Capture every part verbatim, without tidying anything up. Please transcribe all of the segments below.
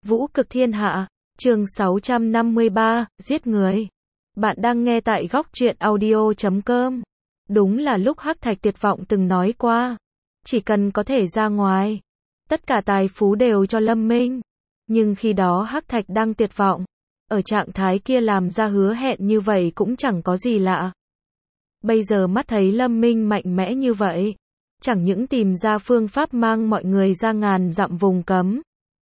Vũ cực thiên hạ, chương sáu trăm năm mươi ba, giết người. Bạn đang nghe tại góc truyện audio chấm com. Đúng là lúc Hắc Thạch tuyệt vọng từng nói qua, chỉ cần có thể ra ngoài, tất cả tài phú đều cho Lâm Minh. Nhưng khi đó Hắc Thạch đang tuyệt vọng, ở trạng thái kia làm ra hứa hẹn như vậy cũng chẳng có gì lạ. Bây giờ mắt thấy Lâm Minh mạnh mẽ như vậy, chẳng những tìm ra phương pháp mang mọi người ra ngàn dặm vùng cấm,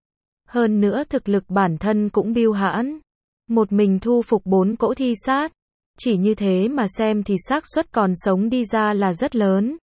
hơn nữa thực lực bản thân cũng bưu hãn, một mình thu phục bốn cỗ thi sát, chỉ như thế mà xem thì xác suất còn sống đi ra là rất lớn.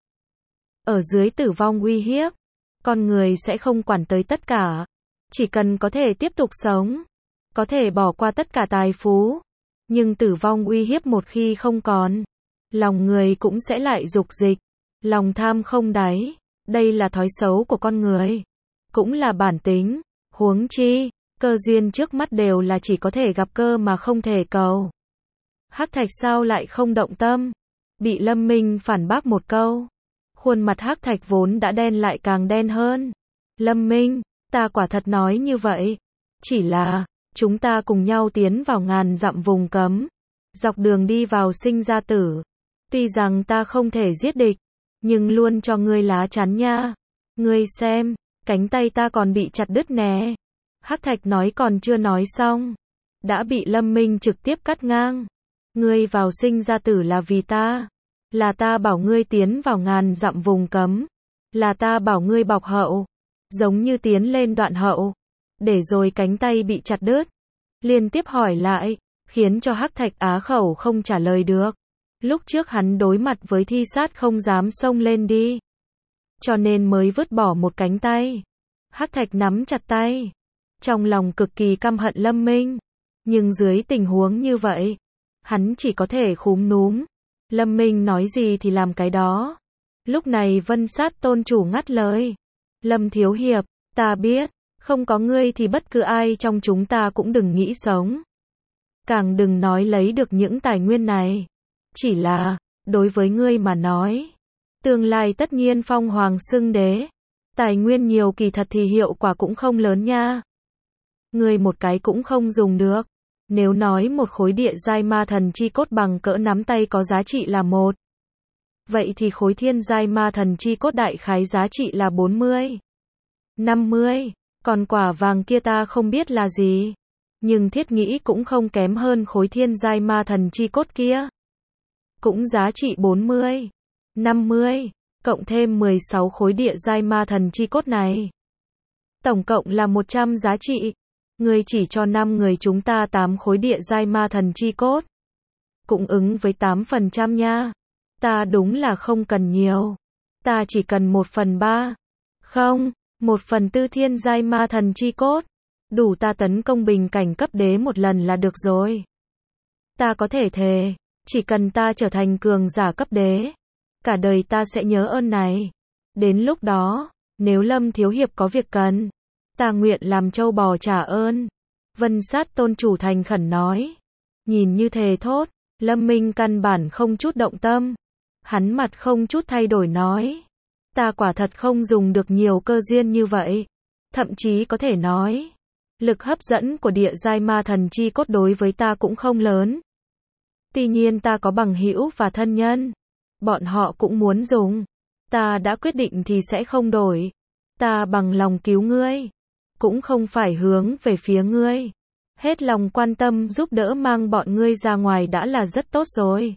Ở dưới tử vong uy hiếp, con người sẽ không quản tới tất cả, chỉ cần có thể tiếp tục sống, có thể bỏ qua tất cả tài phú, nhưng tử vong uy hiếp một khi không còn, lòng người cũng sẽ lại dục dịch, lòng tham không đáy, đây là thói xấu của con người, cũng là bản tính. Huống chi, cơ duyên trước mắt đều là chỉ có thể gặp cơ mà không thể cầu. Hắc Thạch sao lại không động tâm? Bị Lâm Minh phản bác một câu. Khuôn mặt Hắc Thạch vốn đã đen lại càng đen hơn. Lâm Minh, ta quả thật nói như vậy. Chỉ là, chúng ta cùng nhau tiến vào ngàn dặm vùng cấm. Dọc đường đi vào sinh ra tử. Tuy rằng ta không thể giết địch, nhưng luôn cho ngươi lá chắn nha. Ngươi xem. Cánh tay ta còn bị chặt đứt nè. Hắc Thạch nói còn chưa nói xong, đã bị Lâm Minh trực tiếp cắt ngang. Ngươi vào sinh ra tử là vì ta. Là ta bảo ngươi tiến vào ngàn dặm vùng cấm. Là ta bảo ngươi bọc hậu. Giống như tiến lên đoạn hậu. Để rồi cánh tay bị chặt đứt. Liên tiếp hỏi lại, khiến cho Hắc Thạch á khẩu không trả lời được. Lúc trước hắn đối mặt với thi sát không dám xông lên đi, cho nên mới vứt bỏ một cánh tay. Hắc Thạch nắm chặt tay, trong lòng cực kỳ căm hận Lâm Minh, nhưng dưới tình huống như vậy, hắn chỉ có thể khúm núm. Lâm Minh nói gì thì làm cái đó. Lúc này Vân Sát tôn chủ ngắt lời. Lâm thiếu hiệp, ta biết, không có ngươi thì bất cứ ai trong chúng ta cũng đừng nghĩ sống. Càng đừng nói lấy được những tài nguyên này. Chỉ là, đối với ngươi mà nói, tương lai tất nhiên phong hoàng xưng đế. Tài nguyên nhiều kỳ thật thì hiệu quả cũng không lớn nha. Ngươi một cái cũng không dùng được. Nếu nói một khối địa giai ma thần chi cốt bằng cỡ nắm tay có giá trị là một, vậy thì khối thiên giai ma thần chi cốt đại khái giá trị là bốn mươi, năm mươi. Còn quả vàng kia ta không biết là gì, nhưng thiết nghĩ cũng không kém hơn khối thiên giai ma thần chi cốt kia. Cũng giá trị bốn mươi, năm mươi. Cộng thêm mười sáu khối địa giai ma thần chi cốt này, tổng cộng là một trăm giá trị. Ngươi chỉ cho năm người chúng ta tám khối địa giai ma thần chi cốt, cũng ứng với tám phần trăm nha. Ta đúng là không cần nhiều, ta chỉ cần một phần ba, không, một phần tư thiên giai ma thần chi cốt, đủ ta tấn công bình cảnh cấp đế một lần là được rồi. Ta có thể thề, chỉ cần ta trở thành cường giả cấp đế, cả đời ta sẽ nhớ ơn này. Đến lúc đó, nếu Lâm thiếu hiệp có việc cần, ta nguyện làm trâu bò trả ơn. Vân Sát tôn chủ thành khẩn nói. Nhìn như thề thốt, Lâm Minh căn bản không chút động tâm. Hắn mặt không chút thay đổi nói. Ta quả thật không dùng được nhiều cơ duyên như vậy. Thậm chí có thể nói, lực hấp dẫn của địa giai ma thần chi cốt đối với ta cũng không lớn. Tuy nhiên ta có bằng hữu và thân nhân, bọn họ cũng muốn dùng. Ta đã quyết định thì sẽ không đổi. Ta bằng lòng cứu ngươi, cũng không phải hướng về phía ngươi. Hết lòng quan tâm giúp đỡ mang bọn ngươi ra ngoài đã là rất tốt rồi.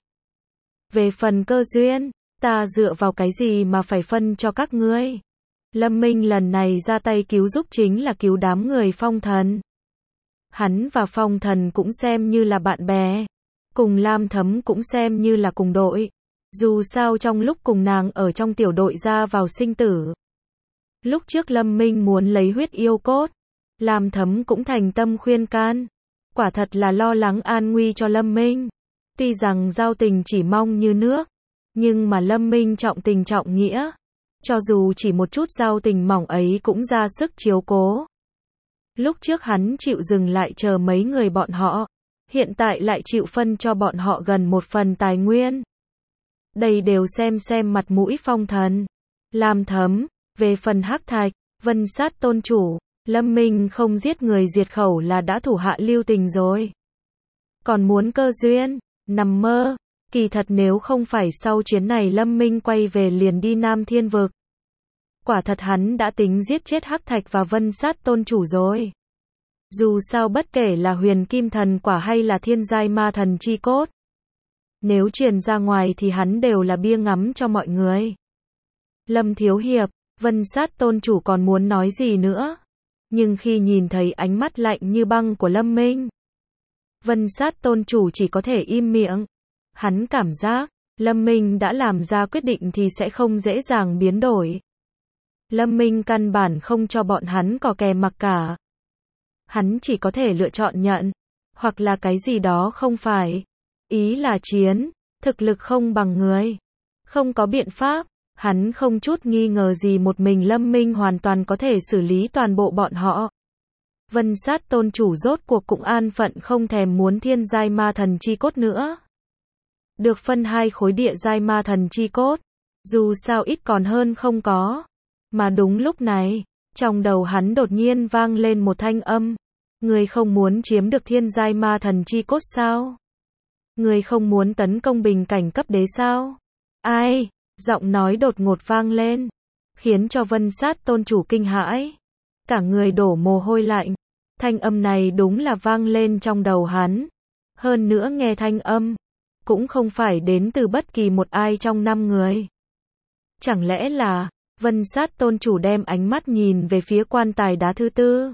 Về phần cơ duyên, ta dựa vào cái gì mà phải phân cho các ngươi. Lâm Minh lần này ra tay cứu giúp chính là cứu đám người Phong Thần. Hắn và Phong Thần cũng xem như là bạn bè, cùng Lam Thấm cũng xem như là cùng đội. Dù sao trong lúc cùng nàng ở trong tiểu đội ra vào sinh tử, lúc trước Lâm Minh muốn lấy huyết yêu cốt, Lam Thấm cũng thành tâm khuyên can, quả thật là lo lắng an nguy cho Lâm Minh. Tuy rằng giao tình chỉ mong như nước, nhưng mà Lâm Minh trọng tình trọng nghĩa, cho dù chỉ một chút giao tình mỏng ấy cũng ra sức chiếu cố. Lúc trước hắn chịu dừng lại chờ mấy người bọn họ, hiện tại lại chịu phân cho bọn họ gần một phần tài nguyên. Đây đều xem xem mặt mũi Phong Thần, Lam Thấm. Về phần Hắc Thạch, Vân Sát tôn chủ, Lâm Minh không giết người diệt khẩu là đã thủ hạ lưu tình rồi. Còn muốn cơ duyên, nằm mơ. Kỳ thật nếu không phải sau chuyến này Lâm Minh quay về liền đi Nam Thiên Vực. Quả thật hắn đã tính giết chết Hắc Thạch và Vân Sát Tôn Chủ rồi. Dù sao bất kể là huyền kim thần quả hay là thiên giai ma thần chi cốt. Nếu truyền ra ngoài thì hắn đều là bia ngắm cho mọi người. Lâm Thiếu Hiệp, Vân Sát Tôn Chủ còn muốn nói gì nữa. Nhưng khi nhìn thấy ánh mắt lạnh như băng của Lâm Minh, Vân Sát Tôn Chủ chỉ có thể im miệng. Hắn cảm giác, Lâm Minh đã làm ra quyết định thì sẽ không dễ dàng biến đổi. Lâm Minh căn bản không cho bọn hắn cò kè mặc cả. Hắn chỉ có thể lựa chọn nhận, hoặc là cái gì đó không phải. Ý là chiến, thực lực không bằng người. Không có biện pháp, hắn không chút nghi ngờ gì một mình Lâm Minh hoàn toàn có thể xử lý toàn bộ bọn họ. Vân Sát Tôn Chủ rốt cuộc cũng an phận không thèm muốn thiên giai ma thần chi cốt nữa. Được phân hai khối địa giai ma thần chi cốt, dù sao ít còn hơn không có. Mà đúng lúc này, trong đầu hắn đột nhiên vang lên một thanh âm. Người không muốn chiếm được thiên giai ma thần chi cốt sao? Người không muốn tấn công bình cảnh cấp đế sao? Ai? Giọng nói đột ngột vang lên, khiến cho Vân Sát Tôn Chủ kinh hãi. Cả người đổ mồ hôi lạnh. Thanh âm này đúng là vang lên trong đầu hắn. Hơn nữa nghe thanh âm, cũng không phải đến từ bất kỳ một ai trong năm người. Chẳng lẽ là, Vân Sát Tôn Chủ đem ánh mắt nhìn về phía quan tài đá thứ tư.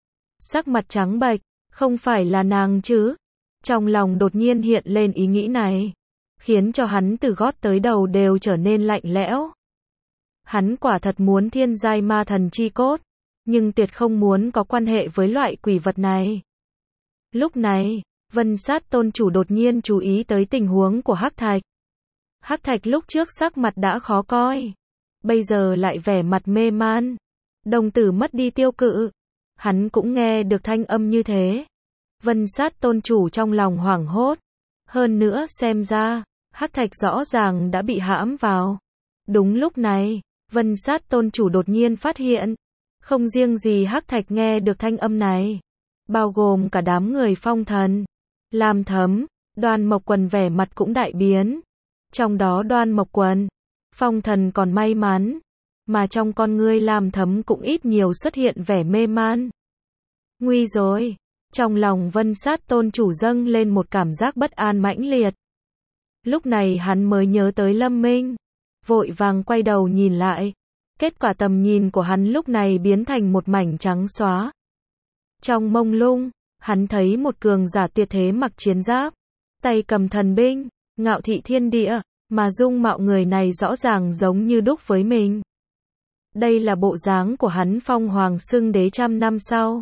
Sắc mặt trắng bệch, không phải là nàng chứ? Trong lòng đột nhiên hiện lên ý nghĩ này, khiến cho hắn từ gót tới đầu đều trở nên lạnh lẽo. Hắn quả thật muốn thiên giai ma thần chi cốt, nhưng tuyệt không muốn có quan hệ với loại quỷ vật này. Lúc này, Vân Sát Tôn Chủ đột nhiên chú ý tới tình huống của Hắc Thạch. Hắc Thạch lúc trước sắc mặt đã khó coi, bây giờ lại vẻ mặt mê man, đồng tử mất đi tiêu cự. Hắn cũng nghe được thanh âm như thế. Vân Sát Tôn Chủ trong lòng hoảng hốt. Hơn nữa xem ra, Hắc Thạch rõ ràng đã bị hãm vào. Đúng lúc này, Vân Sát Tôn Chủ đột nhiên phát hiện, không riêng gì Hắc Thạch nghe được thanh âm này, bao gồm cả đám người Phong Thần, Lam Thấm, Đoan Mộc Quần vẻ mặt cũng đại biến. Trong đó Đoan Mộc Quần, Phong Thần còn may mắn, mà trong con ngươi Lam Thấm cũng ít nhiều xuất hiện vẻ mê man. Nguy rồi, trong lòng Vân Sát Tôn Chủ dâng lên một cảm giác bất an mãnh liệt. Lúc này hắn mới nhớ tới Lâm Minh, vội vàng quay đầu nhìn lại. Kết quả tầm nhìn của hắn lúc này biến thành một mảnh trắng xóa. Trong mông lung, hắn thấy một cường giả tuyệt thế mặc chiến giáp, tay cầm thần binh, ngạo thị thiên địa, mà dung mạo người này rõ ràng giống như đúc với mình. Đây là bộ dáng của hắn Phong Hoàng xưng đế trăm năm sau.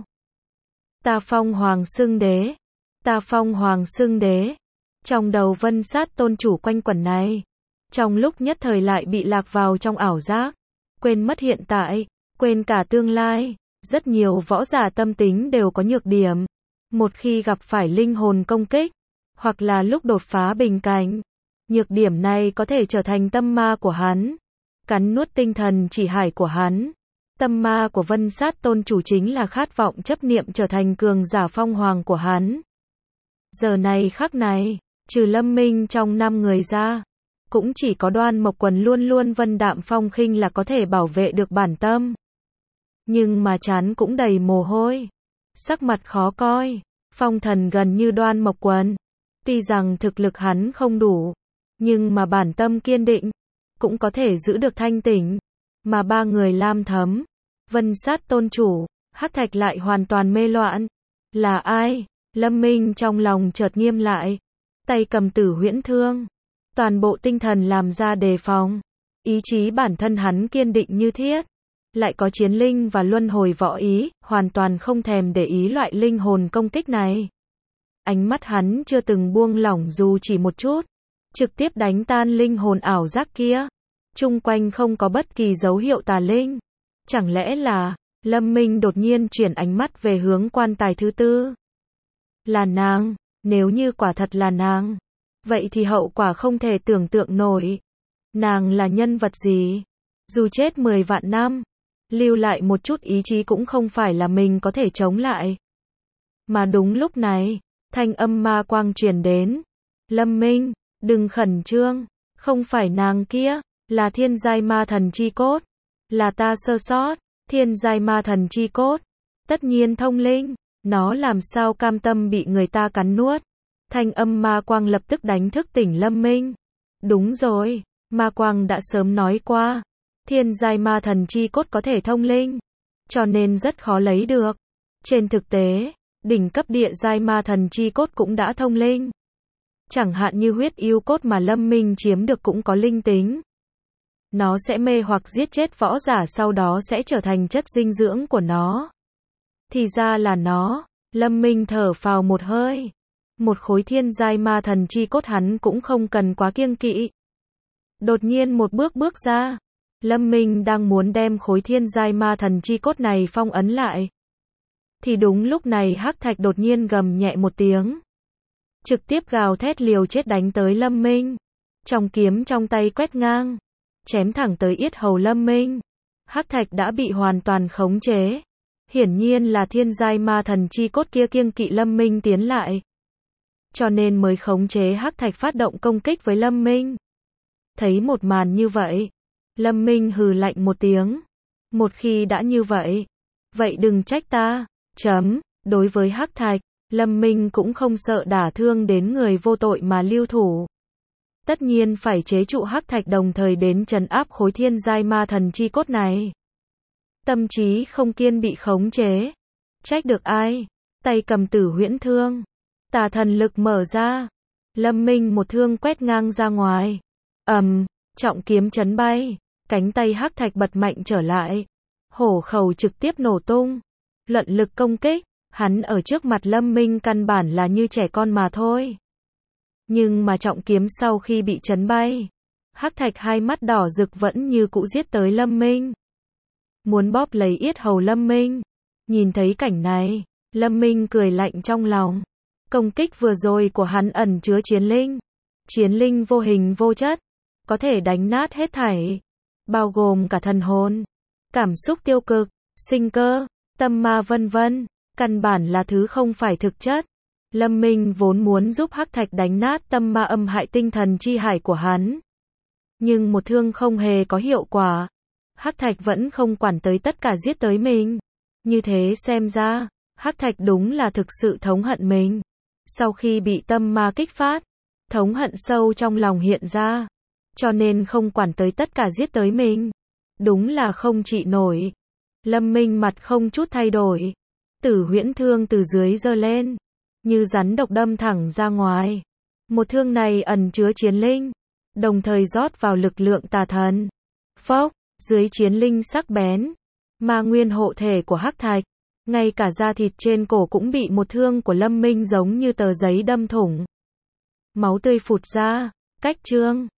Ta Phong Hoàng xưng đế, ta Phong Hoàng xưng đế. Trong đầu Vân Sát Tôn Chủ quanh quẩn này, trong lúc nhất thời lại bị lạc vào trong ảo giác, quên mất hiện tại, quên cả tương lai. Rất nhiều võ giả tâm tính đều có nhược điểm. Một khi gặp phải linh hồn công kích, hoặc là lúc đột phá bình cảnh, nhược điểm này có thể trở thành tâm ma của hắn, cắn nuốt tinh thần chỉ hải của hắn. Tâm ma của Vân Sát Tôn Chủ chính là khát vọng chấp niệm trở thành cường giả phong hoàng của hắn. Giờ này khắc này, trừ Lâm Minh trong năm người ra, cũng chỉ có Đoan Mộc Quần luôn luôn vân đạm phong khinh là có thể bảo vệ được bản tâm. Nhưng mà trán cũng đầy mồ hôi, sắc mặt khó coi. Phong Thần gần như Đoan Mộc Quần, tuy rằng thực lực hắn không đủ, nhưng mà bản tâm kiên định, cũng có thể giữ được thanh tỉnh. Mà ba người Lam Thấm, Vân Sát Tôn Chủ, Hắc Thạch lại hoàn toàn mê loạn. Là ai? Lâm Minh trong lòng chợt nghiêm lại, tay cầm Tử Huyễn Thương, toàn bộ tinh thần làm ra đề phòng. Ý chí bản thân hắn kiên định như thiết, lại có chiến linh và luân hồi võ ý, hoàn toàn không thèm để ý loại linh hồn công kích này. Ánh mắt hắn chưa từng buông lỏng dù chỉ một chút, trực tiếp đánh tan linh hồn ảo giác kia. Chung quanh không có bất kỳ dấu hiệu tà linh. Chẳng lẽ là, Lâm Minh đột nhiên chuyển ánh mắt về hướng quan tài thứ tư. Là nàng, nếu như quả thật là nàng, vậy thì hậu quả không thể tưởng tượng nổi. Nàng là nhân vật gì? Dù chết mười vạn năm, lưu lại một chút ý chí cũng không phải là mình có thể chống lại. Mà đúng lúc này, thanh âm ma quang truyền đến. Lâm Minh, đừng khẩn trương, không phải nàng kia, là thiên giai ma thần chi cốt. Là ta sơ sót, thiên giai ma thần chi cốt. Tất nhiên thông linh, nó làm sao cam tâm bị người ta cắn nuốt. Thanh âm ma quang lập tức đánh thức tỉnh Lâm Minh. Đúng rồi, ma quang đã sớm nói qua, thiên giai ma thần chi cốt có thể thông linh, cho nên rất khó lấy được. Trên thực tế, đỉnh cấp địa giai ma thần chi cốt cũng đã thông linh. Chẳng hạn như huyết yêu cốt mà Lâm Minh chiếm được cũng có linh tính. Nó sẽ mê hoặc giết chết võ giả, sau đó sẽ trở thành chất dinh dưỡng của nó. Thì ra là nó. Lâm Minh thở phào một hơi. Một khối thiên giai ma thần chi cốt hắn cũng không cần quá kiêng kỵ. Đột nhiên một bước bước ra. Lâm Minh đang muốn đem khối thiên giai ma thần chi cốt này phong ấn lại. Thì đúng lúc này Hắc Thạch đột nhiên gầm nhẹ một tiếng. Trực tiếp gào thét liều chết đánh tới Lâm Minh. Trong kiếm trong tay quét ngang. Chém thẳng tới yết hầu Lâm Minh. Hắc Thạch đã bị hoàn toàn khống chế. Hiển nhiên là thiên giai ma thần chi cốt kia kiêng kỵ Lâm Minh tiến lại. Cho nên mới khống chế Hắc Thạch phát động công kích với Lâm Minh. Thấy một màn như vậy, Lâm Minh hừ lạnh một tiếng. Một khi đã như vậy, vậy đừng trách ta. Chấm, đối với Hắc Thạch, Lâm Minh cũng không sợ đả thương đến người vô tội mà lưu thủ. Tất nhiên phải chế trụ Hắc Thạch đồng thời đến trấn áp khối thiên giai ma thần chi cốt này. Tâm trí không kiên bị khống chế. Trách được ai? Tay cầm tử huyễn thương. Tà thần lực mở ra. Lâm Minh một thương quét ngang ra ngoài. Ầm, um, trọng kiếm chấn bay. Cánh tay Hắc Thạch bật mạnh trở lại. Hổ khẩu trực tiếp nổ tung. Luận lực công kích, hắn ở trước mặt Lâm Minh căn bản là như trẻ con mà thôi. Nhưng mà trọng kiếm sau khi bị chấn bay, Hắc Thạch hai mắt đỏ rực vẫn như cũ giết tới Lâm Minh. Muốn bóp lấy yết hầu Lâm Minh. Nhìn thấy cảnh này, Lâm Minh cười lạnh trong lòng. Công kích vừa rồi của hắn ẩn chứa chiến linh. Chiến linh vô hình vô chất, có thể đánh nát hết thảy, bao gồm cả thần hồn, cảm xúc tiêu cực, sinh cơ, tâm ma vân vân, căn bản là thứ không phải thực chất. Lâm Minh vốn muốn giúp Hắc Thạch đánh nát tâm ma âm hại tinh thần chi hải của hắn. Nhưng một thương không hề có hiệu quả. Hắc Thạch vẫn không quản tới tất cả giết tới mình. Như thế xem ra, Hắc Thạch đúng là thực sự thống hận mình. Sau khi bị tâm ma kích phát, thống hận sâu trong lòng hiện ra. Cho nên không quản tới tất cả giết tới mình. Đúng là không trị nổi. Lâm Minh mặt không chút thay đổi. Tử huyễn thương từ dưới giơ lên. Như rắn độc đâm thẳng ra ngoài. Một thương này ẩn chứa chiến linh. Đồng thời rót vào lực lượng tà thần. Phốc, dưới chiến linh sắc bén. Ma nguyên hộ thể của Hắc Thạch. Ngay cả da thịt trên cổ cũng bị một thương của Lâm Minh giống như tờ giấy đâm thủng. Máu tươi phụt ra. Cách chương.